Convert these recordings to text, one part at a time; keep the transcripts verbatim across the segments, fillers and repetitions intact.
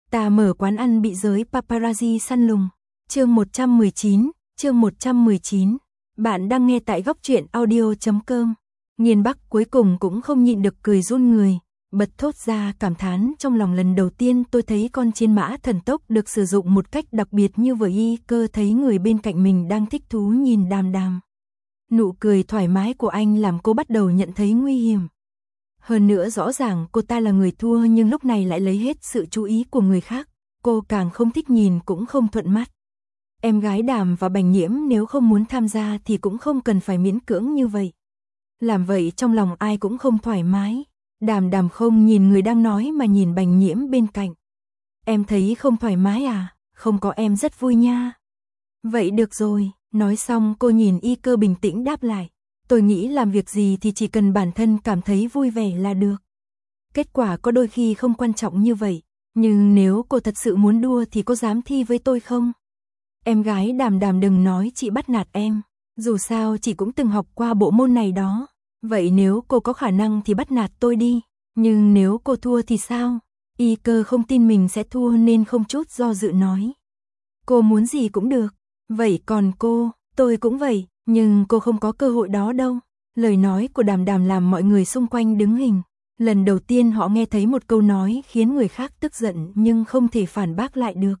Ta mở quán ăn bị giới paparazzi săn lùng. Chương một trăm mười chín, chương một trăm mười chín. Bạn đang nghe tại góc truyện audio chấm com. Nghiên Bắc cuối cùng cũng không nhịn được cười run người, bật thốt ra cảm thán trong lòng, lần đầu tiên tôi thấy con chiến mã thần tốc được sử dụng một cách đặc biệt như vậy. Y Cơ thấy người bên cạnh mình đang thích thú nhìn Đàm Đàm. Nụ cười thoải mái của anh làm cô bắt đầu nhận thấy nguy hiểm. Hơn nữa rõ ràng cô ta là người thua nhưng lúc này lại lấy hết sự chú ý của người khác. Cô càng không thích nhìn cũng không thuận mắt. Em gái Đàm và Bành Nhiễm nếu không muốn tham gia thì cũng không cần phải miễn cưỡng như vậy. Làm vậy trong lòng ai cũng không thoải mái. Đàm Đàm không nhìn người đang nói mà nhìn Bành Nhiễm bên cạnh. Em thấy không thoải mái à? Không có, em rất vui nha. Vậy được rồi, nói xong cô nhìn Y Cơ bình tĩnh đáp lại. Tôi nghĩ làm việc gì thì chỉ cần bản thân cảm thấy vui vẻ là được. Kết quả có đôi khi không quan trọng như vậy. Nhưng nếu cô thật sự muốn đua thì cô dám thi với tôi không? Em gái Đàm Đàm đừng nói chị bắt nạt em. Dù sao chị cũng từng học qua bộ môn này đó. Vậy nếu cô có khả năng thì bắt nạt tôi đi. Nhưng nếu cô thua thì sao? Y Cơ không tin mình sẽ thua nên không chút do dự nói. Cô muốn gì cũng được. Vậy còn cô, tôi cũng vậy. Nhưng cô không có cơ hội đó đâu. Lời nói của Đàm Đàm làm mọi người xung quanh đứng hình. Lần đầu tiên họ nghe thấy một câu nói khiến người khác tức giận nhưng không thể phản bác lại được.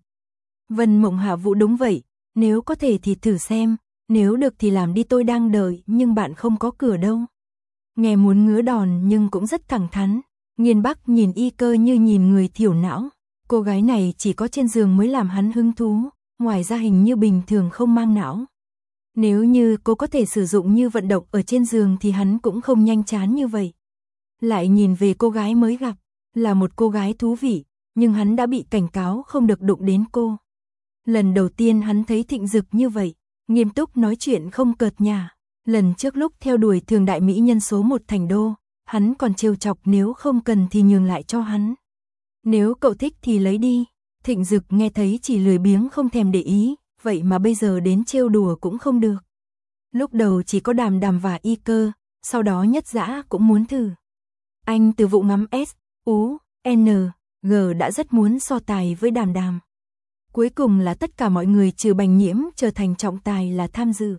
Vân Mộng Hạ Vũ đúng vậy. Nếu có thể thì thử xem. Nếu được thì làm đi, tôi đang đợi. Nhưng bạn không có cửa đâu. Nghe muốn ngứa đòn nhưng cũng rất thẳng thắn. Nghiên Bắc nhìn Y Cơ như nhìn người thiểu não. Cô gái này chỉ có trên giường mới làm hắn hứng thú. Ngoài ra hình như bình thường không mang não. Nếu như cô có thể sử dụng như vận động ở trên giường thì hắn cũng không nhanh chán như vậy. Lại nhìn về cô gái mới gặp, là một cô gái thú vị, nhưng hắn đã bị cảnh cáo không được đụng đến cô. Lần đầu tiên hắn thấy Thịnh Dực như vậy, nghiêm túc nói chuyện không cợt nhả. Lần trước lúc theo đuổi thường đại mỹ nhân số một thành đô, hắn còn trêu chọc nếu không cần thì nhường lại cho hắn. Nếu cậu thích thì lấy đi. Thịnh Dực nghe thấy chỉ lười biếng không thèm để ý. Vậy mà bây giờ đến trêu đùa cũng không được. Lúc đầu chỉ có Đàm Đàm và Y Cơ, sau đó Nhất Dã cũng muốn thử. Anh từ vụ ngắm S, U, N, G đã rất muốn so tài với Đàm Đàm. Cuối cùng là tất cả mọi người trừ Bành Nhiễm trở thành trọng tài là tham dự.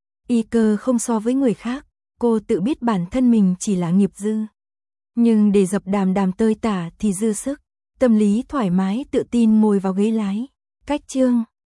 Y Cơ không so với người khác, cô tự biết bản thân mình chỉ là nghiệp dư. Nhưng để dập Đàm Đàm tơi tả thì dư sức, tâm lý thoải mái tự tin ngồi vào ghế lái. Cách chương